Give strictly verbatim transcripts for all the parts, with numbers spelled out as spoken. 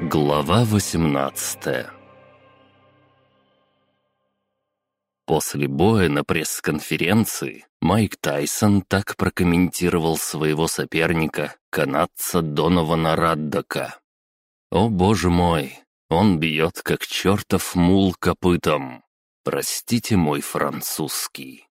Глава восемнадцатая. После боя на пресс-конференции Майк Тайсон так прокомментировал своего соперника, канадца Донована Раддака. «О боже мой, он бьет как чертов мул копытом. Простите мой французский».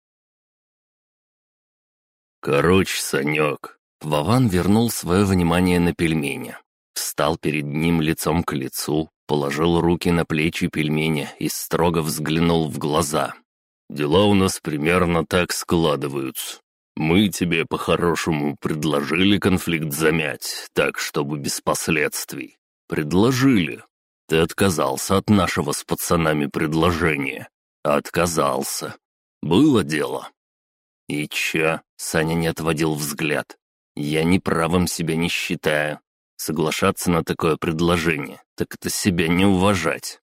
«Короче, Санек». Вован вернул свое внимание на пельменя. Встал перед ним лицом к лицу, положил руки на плечи пельменя и строго взглянул в глаза. «Дела у нас примерно так складываются. Мы тебе по-хорошему предложили конфликт замять, так, чтобы без последствий. Предложили. Ты отказался от нашего с пацанами предложения. Отказался. Было дело». «И чё?» — Саня не отводил взгляд. «Я неправым себя не считаю. Соглашаться на такое предложение, так это себя не уважать».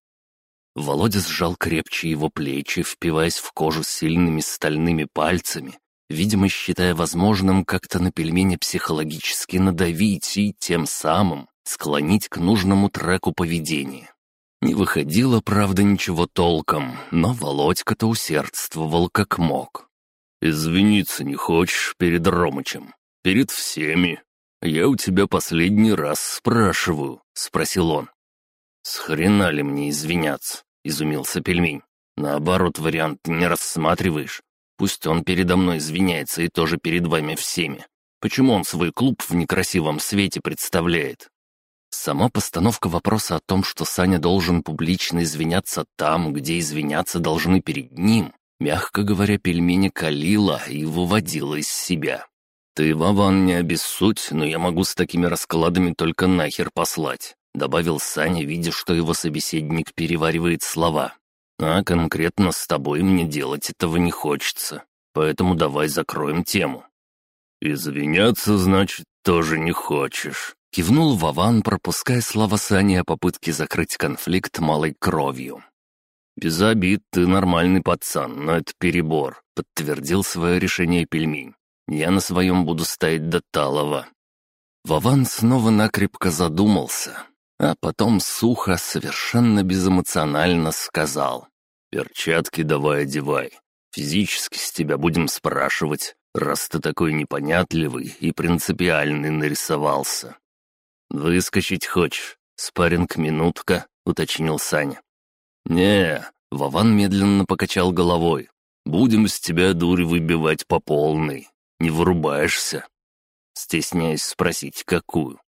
Володя сжал крепче его плечи, впиваясь в кожу сильными стальными пальцами, видимо, считая возможным как-то на пельмени психологически надавить и тем самым склонить к нужному треку поведения. Не выходило, правда, ничего толком, но Володька-то усердствовал как мог. «Извиниться не хочешь перед Ромычем? Перед всеми? Я у тебя последний раз спрашиваю», — спросил он. «С хрена ли мне извиняться?» — изумился пельмень. «Наоборот, вариант не рассматриваешь. Пусть он передо мной извиняется и тоже перед вами всеми. Почему он свой клуб в некрасивом свете представляет?» Сама постановка вопроса о том, что Саня должен публично извиняться там, где извиняться должны перед ним, мягко говоря, пельмени калила и выводила из себя. «Ты, Вован, не обессудь, но я могу с такими раскладами только нахер послать», — добавил Саня, видя, что его собеседник переваривает слова. «А конкретно с тобой мне делать этого не хочется, поэтому давай закроем тему». «Извиняться, значит, тоже не хочешь», — кивнул Вован, пропуская слова Сани о попытке закрыть конфликт малой кровью. «Без обид, ты нормальный пацан, но это перебор», — подтвердил свое решение пельмень. «Я на своем буду стоять до талого». Вован снова накрепко задумался, а потом сухо, совершенно безэмоционально сказал: «Перчатки давай одевай. Физически с тебя будем спрашивать, раз ты такой непонятливый и принципиальный нарисовался». «Выскочить хочешь? Спарринг минутка», — уточнил Саня. «Не», — Вован медленно покачал головой. «Будем с тебя дурь выбивать по полной. Не вырубаешься?» Стесняюсь спросить, какую.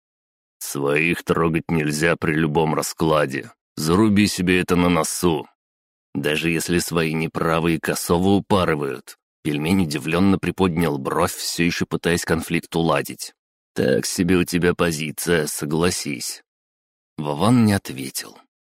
«Своих трогать нельзя при любом раскладе. Заруби себе это на носу». «Даже если свои неправы и косово упарывают». Пельмень удивленно приподнял бровь, все еще пытаясь конфликт уладить. «Так себе у тебя позиция, согласись». Вован не ответил.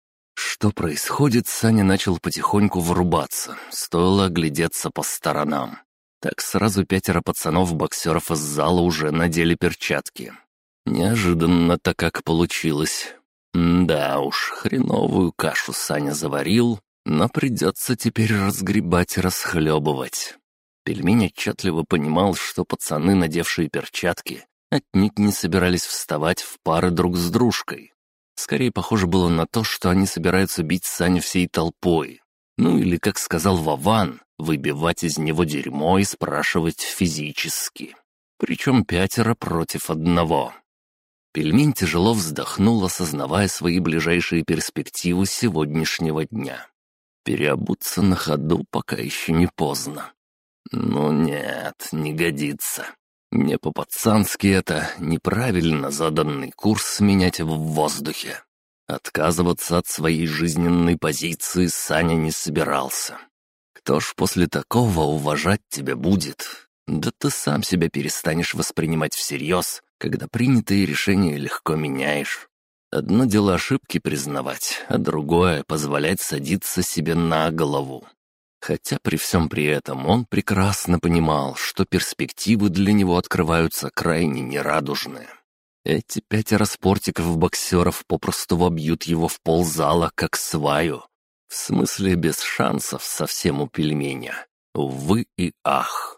Что происходит, Саня начал потихоньку врубаться, стоило оглядеться по сторонам. Так сразу пятеро пацанов-боксеров из зала уже надели перчатки. Неожиданно-то как получилось. Да уж, хреновую кашу Саня заварил, но придется теперь разгребать и расхлебывать. Пельмень отчетливо понимал, что пацаны, надевшие перчатки, отнюдь не собирались вставать в пары друг с дружкой. Скорее похоже было на то, что они собираются бить Саню всей толпой. Ну или, как сказал Вован, выбивать из него дерьмо и спрашивать физически. Причем пятеро против одного. Пельмень тяжело вздохнул, осознавая свои ближайшие перспективы сегодняшнего дня. Переобуться на ходу пока еще не поздно. Ну нет, не годится. Не по-пацански это, неправильно заданный курс менять в воздухе. Отказываться от своей жизненной позиции Саня не собирался. Кто ж после такого уважать тебя будет? Да ты сам себя перестанешь воспринимать всерьез, когда принятые решения легко меняешь. Одно дело ошибки признавать, а другое — позволять садиться себе на голову. Хотя при всем при этом он прекрасно понимал, что перспективы для него открываются крайне нерадужные. Эти пятеро спортиков-боксеров попросту вобьют его в ползала, как сваю. В смысле, без шансов совсем у пельменя. Увы и ах.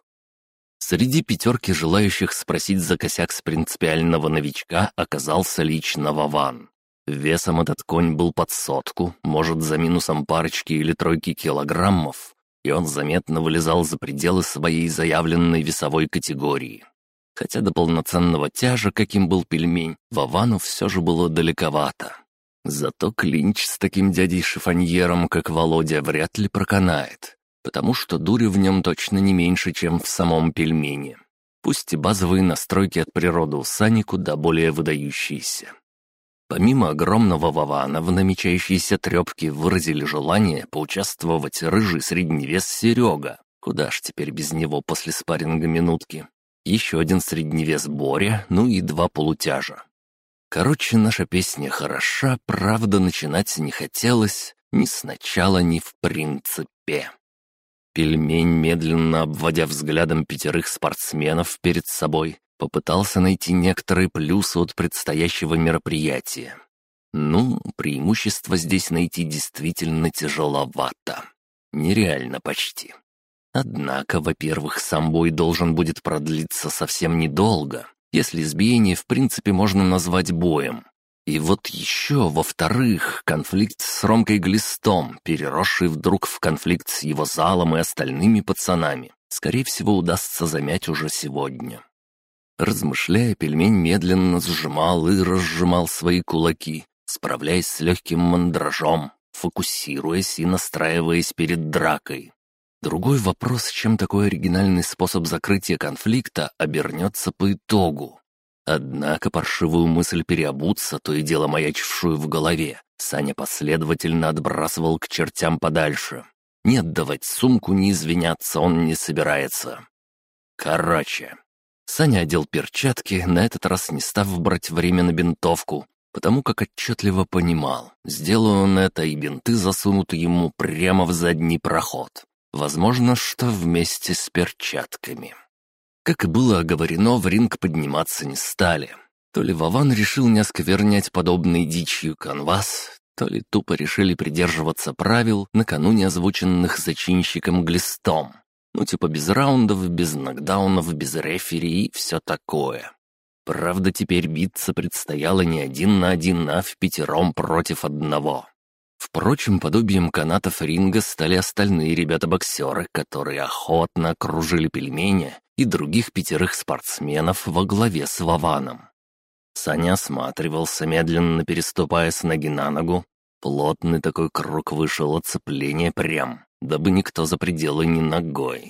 Среди пятерки желающих спросить за косяк с принципиального новичка оказался лично Вован. Весом этот конь был под сотку, может, за минусом парочки или тройки килограммов, и он заметно вылезал за пределы своей заявленной весовой категории. Хотя до полноценного тяжа, каким был пельмень, Вовану все же было далековато. Зато клинч с таким дядей-шифоньером, как Володя, вряд ли проканает, потому что дури в нем точно не меньше, чем в самом пельмене. Пусть и базовые настройки от природы у Сани куда более выдающиеся. Помимо огромного Вована, в намечающейся трепке выразили желание поучаствовать рыжий средневес Серега. Куда ж теперь без него после спарринга минутки? Еще один средневес Боря, ну и два полутяжа. Короче, наша песня хороша, правда, начинать не хотелось ни сначала, ни в принципе. Пельмень, медленно обводя взглядом пятерых спортсменов перед собой, попытался найти некоторые плюсы от предстоящего мероприятия. Ну, преимущество здесь найти действительно тяжеловато. Нереально почти. Однако, во-первых, сам бой должен будет продлиться совсем недолго, если избиение в принципе можно назвать боем. И вот еще, во-вторых, конфликт с Ромкой Глистом, переросший вдруг в конфликт с его залом и остальными пацанами, скорее всего, удастся замять уже сегодня. Размышляя, пельмень медленно сжимал и разжимал свои кулаки, справляясь с легким мандражом, фокусируясь и настраиваясь перед дракой. Другой вопрос, чем такой оригинальный способ закрытия конфликта обернется по итогу. Однако паршивую мысль переобуться, то и дело маячившую в голове, Саня последовательно отбрасывал к чертям подальше. Не отдавать сумку, не извиняться он не собирается. Короче. Саня одел перчатки, на этот раз не став брать время на бинтовку, потому как отчетливо понимал, сделал он это, и бинты засунут ему прямо в задний проход. Возможно, что вместе с перчатками. Как и было оговорено, в ринг подниматься не стали. То ли Вован решил не осквернять подобной дичью канвас, то ли тупо решили придерживаться правил, накануне озвученных зачинщиком Глистом. Ну типа без раундов, без нокдаунов, без рефери и все такое. Правда, теперь биться предстояло не один на один, а в пятером против одного. Впрочем, подобием канатов ринга стали остальные ребята-боксеры, которые охотно окружили пельменя и других пятерых спортсменов во главе с Вованом. Саня осматривался, медленно переступая с ноги на ногу. Плотный такой круг вышел от цепления прям, дабы никто за пределы не ногой.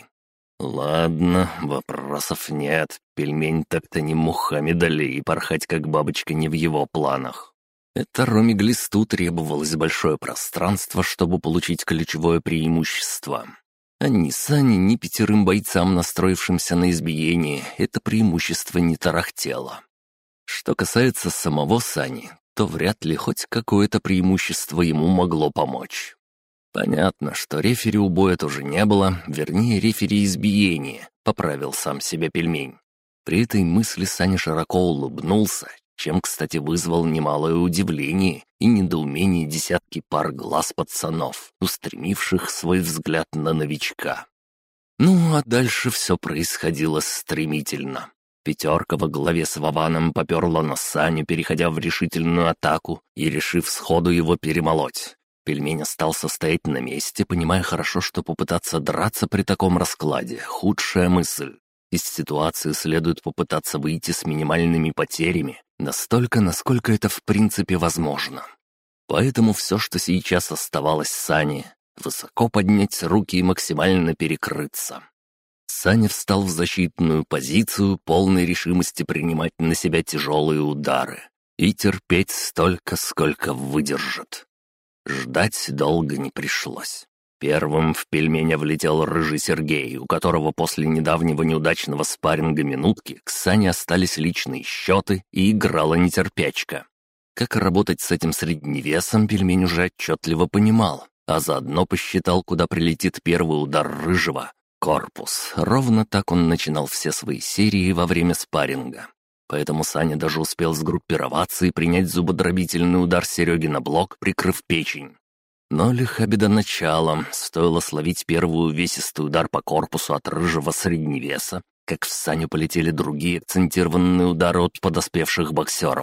Ладно, вопросов нет, пельмень так-то не Мухаммед Али, и порхать как бабочка не в его планах. Это Роме Глисту требовалось большое пространство, чтобы получить ключевое преимущество. А ни Сане, ни пятерым бойцам, настроившимся на избиение, это преимущество не тарахтело. Что касается самого Сани, то вряд ли хоть какое-то преимущество ему могло помочь. Понятно, что рефери у боя тоже не было, вернее, рефери избиения, поправил сам себя пельмень. При этой мысли Саня широко улыбнулся, чем, кстати, вызвал немалое удивление и недоумение десятки пар глаз пацанов, устремивших свой взгляд на новичка. Ну, а дальше все происходило стремительно. Пятерка во главе с Вованом поперла на Саню, переходя в решительную атаку и решив сходу его перемолоть. Пельмень остался стоять на месте, понимая хорошо, что попытаться драться при таком раскладе — худшая мысль. Из ситуации следует попытаться выйти с минимальными потерями, настолько, насколько это в принципе возможно. Поэтому все, что сейчас оставалось Сане, высоко поднять руки и максимально перекрыться. Саня встал в защитную позицию, полной решимости принимать на себя тяжелые удары и терпеть столько, сколько выдержит. Ждать долго не пришлось. Первым в пельменя влетел рыжий Сергей, у которого после недавнего неудачного спарринга минутки к Сане остались личные счеты и играла нетерпячка. Как работать с этим средневесом, пельмень уже отчетливо понимал, а заодно посчитал, куда прилетит первый удар рыжего — корпус. Ровно так он начинал все свои серии во время спарринга. Поэтому Саня даже успел сгруппироваться и принять зубодробительный удар Сереги на блок, прикрыв печень. Но лиха беда начала, стоило словить первый увесистый удар по корпусу от рыжего средневеса, как в Саню полетели другие акцентированные удары от подоспевших боксеров.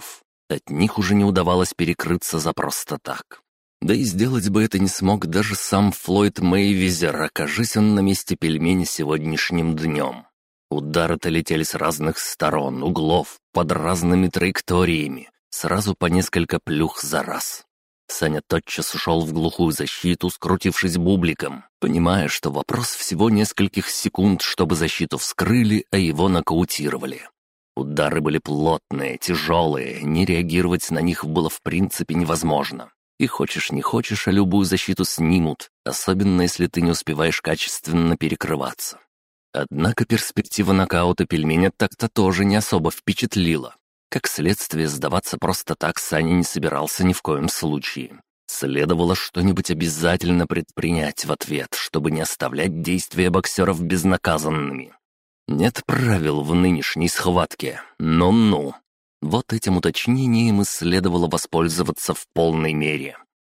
От них уже не удавалось перекрыться за просто так. Да и сделать бы это не смог даже сам Флойд Мейвезер, окажись он на месте пельмени сегодняшним днем. Удары-то летели с разных сторон, углов, под разными траекториями, сразу по несколько плюх за раз. Саня тотчас ушел в глухую защиту, скрутившись бубликом, понимая, что вопрос всего нескольких секунд, чтобы защиту вскрыли, а его нокаутировали. Удары были плотные, тяжелые, не реагировать на них было в принципе невозможно. И хочешь не хочешь, а любую защиту снимут, особенно если ты не успеваешь качественно перекрываться. Однако перспектива нокаута пельменя так-то тоже не особо впечатлила. Как следствие, сдаваться просто так Саня не собирался ни в коем случае. Следовало что-нибудь обязательно предпринять в ответ, чтобы не оставлять действия боксеров безнаказанными. Нет правил в нынешней схватке. Ну-ну. Вот этим уточнением и следовало воспользоваться в полной мере.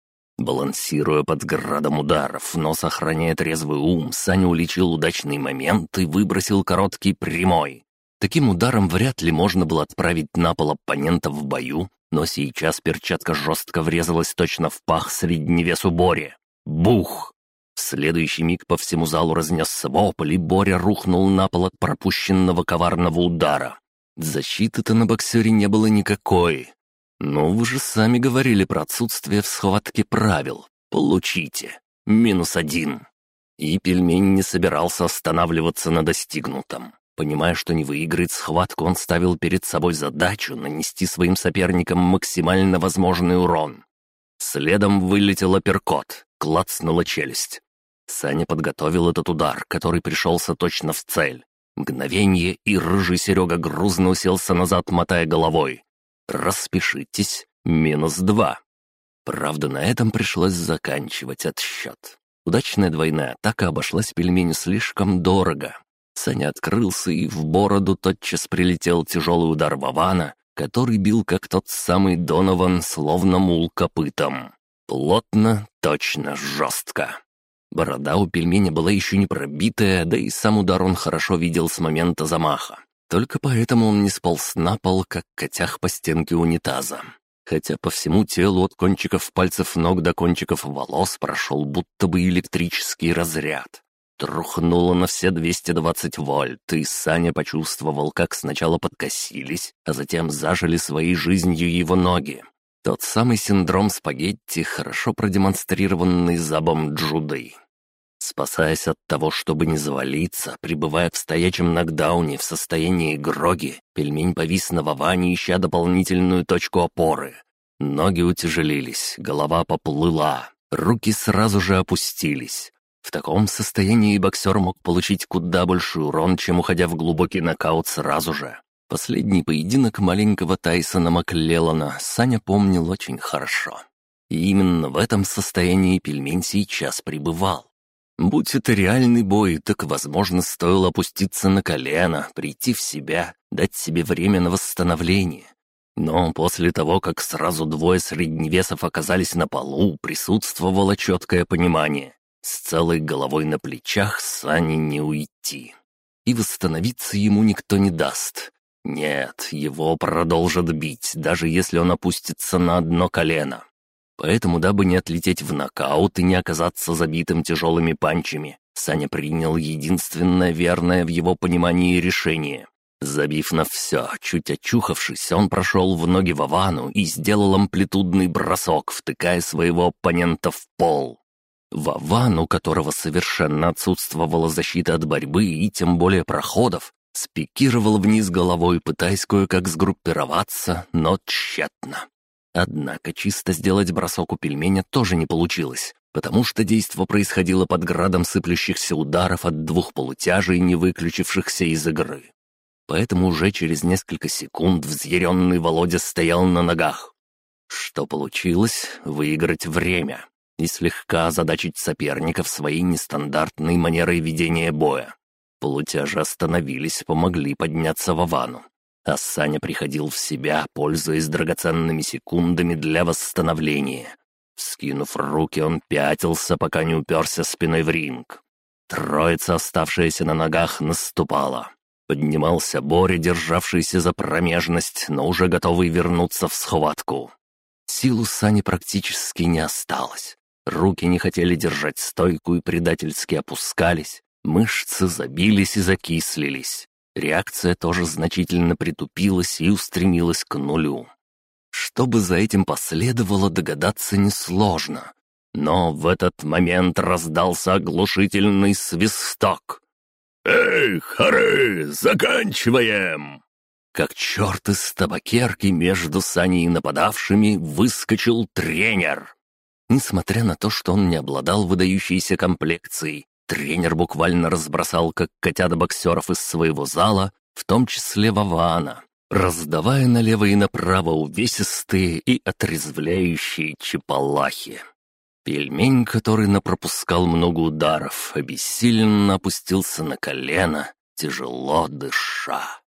Балансируя под градом ударов, но сохраняя трезвый ум, Саня уличил удачный момент и выбросил короткий прямой. Таким ударом вряд ли можно было отправить на пол оппонента в бою, но сейчас перчатка жестко врезалась точно в пах средневесу Боре. Бух! В следующий миг по всему залу разнесся вопль, и Боря рухнул на пол от пропущенного коварного удара. Защиты-то на боксере не было никакой. Но вы же сами говорили про отсутствие в схватке правил. Получите. Минус один. И пельмень не собирался останавливаться на достигнутом. Понимая, что не выиграет схватку, он ставил перед собой задачу нанести своим соперникам максимально возможный урон. Следом вылетел апперкот, клацнула челюсть. Саня подготовил этот удар, который пришелся точно в цель. Мгновение, и рыжий Серега грузно уселся назад, мотая головой. «Распишитесь. Минус два». Правда, на этом пришлось заканчивать отсчет. Удачная двойная атака обошлась пельменю слишком дорого. Саня открылся, и в бороду тотчас прилетел тяжелый удар Вована, который бил, как тот самый Донован, словно мул копытом. Плотно, точно, жестко. Борода у пельменя была еще не пробитая, да и сам удар он хорошо видел с момента замаха. Только поэтому он не сполз на пол, как котях по стенке унитаза. Хотя по всему телу от кончиков пальцев ног до кончиков волос прошел будто бы электрический разряд. Трухнуло на все двести двадцать вольт, и Саня почувствовал, как сначала подкосились, а затем зажили своей жизнью его ноги. Тот самый синдром спагетти, хорошо продемонстрированный Забом Джудой. Спасаясь от того, чтобы не завалиться, пребывая в стоячем нокдауне в состоянии гроги, пельмень повис на Воване, ища дополнительную точку опоры. Ноги утяжелились, голова поплыла, руки сразу же опустились. В таком состоянии боксер мог получить куда больший урон, чем уходя в глубокий нокаут сразу же. Последний поединок маленького Тайсона Маклеллана Саня помнил очень хорошо. И именно в этом состоянии пельмень сейчас пребывал. Будь это реальный бой, так, возможно, стоило опуститься на колено, прийти в себя, дать себе время на восстановление. Но после того, как сразу двое средневесов оказались на полу, присутствовало четкое понимание. С целой головой на плечах Сане не уйти. И восстановиться ему никто не даст. Нет, его продолжат бить, даже если он опустится на одно колено. Поэтому, дабы не отлететь в нокаут и не оказаться забитым тяжелыми панчами, Саня принял единственное верное в его понимании решение. Забив на все, чуть очухавшись, он прошел в ноги Вовану и сделал амплитудный бросок, втыкая своего оппонента в пол. Вован, у которого совершенно отсутствовала защита от борьбы и тем более проходов, спикировал вниз головой, пытаясь кое-как сгруппироваться, но тщетно. Однако чисто сделать бросок у пельменя тоже не получилось, потому что действо происходило под градом сыплющихся ударов от двух полутяжей, не выключившихся из игры. Поэтому уже через несколько секунд взъяренный Володя стоял на ногах. Что получилось? Выиграть время и слегка озадачить соперников своей нестандартной манерой ведения боя. Полутяжи остановились, помогли подняться Вовану. А Саня приходил в себя, пользуясь драгоценными секундами для восстановления. Вскинув руки, он пятился, пока не уперся спиной в ринг. Троица, оставшаяся на ногах, наступала. Поднимался Боря, державшийся за промежность, но уже готовый вернуться в схватку. Сил у Сани практически не осталось. Руки не хотели держать стойку и предательски опускались. Мышцы забились и закислились. Реакция тоже значительно притупилась и устремилась к нулю. Что бы за этим последовало, догадаться несложно. Но в этот момент раздался оглушительный свисток. «Эй, хоры, заканчиваем!» Как черт из табакерки между Саней и нападавшими выскочил тренер. Несмотря на то, что он не обладал выдающейся комплекцией, тренер буквально разбросал как котята боксеров из своего зала, в том числе Вована, раздавая налево и направо увесистые и отрезвляющие чепалахи. Пельмень, который напропускал много ударов, обессиленно опустился на колено, тяжело дыша.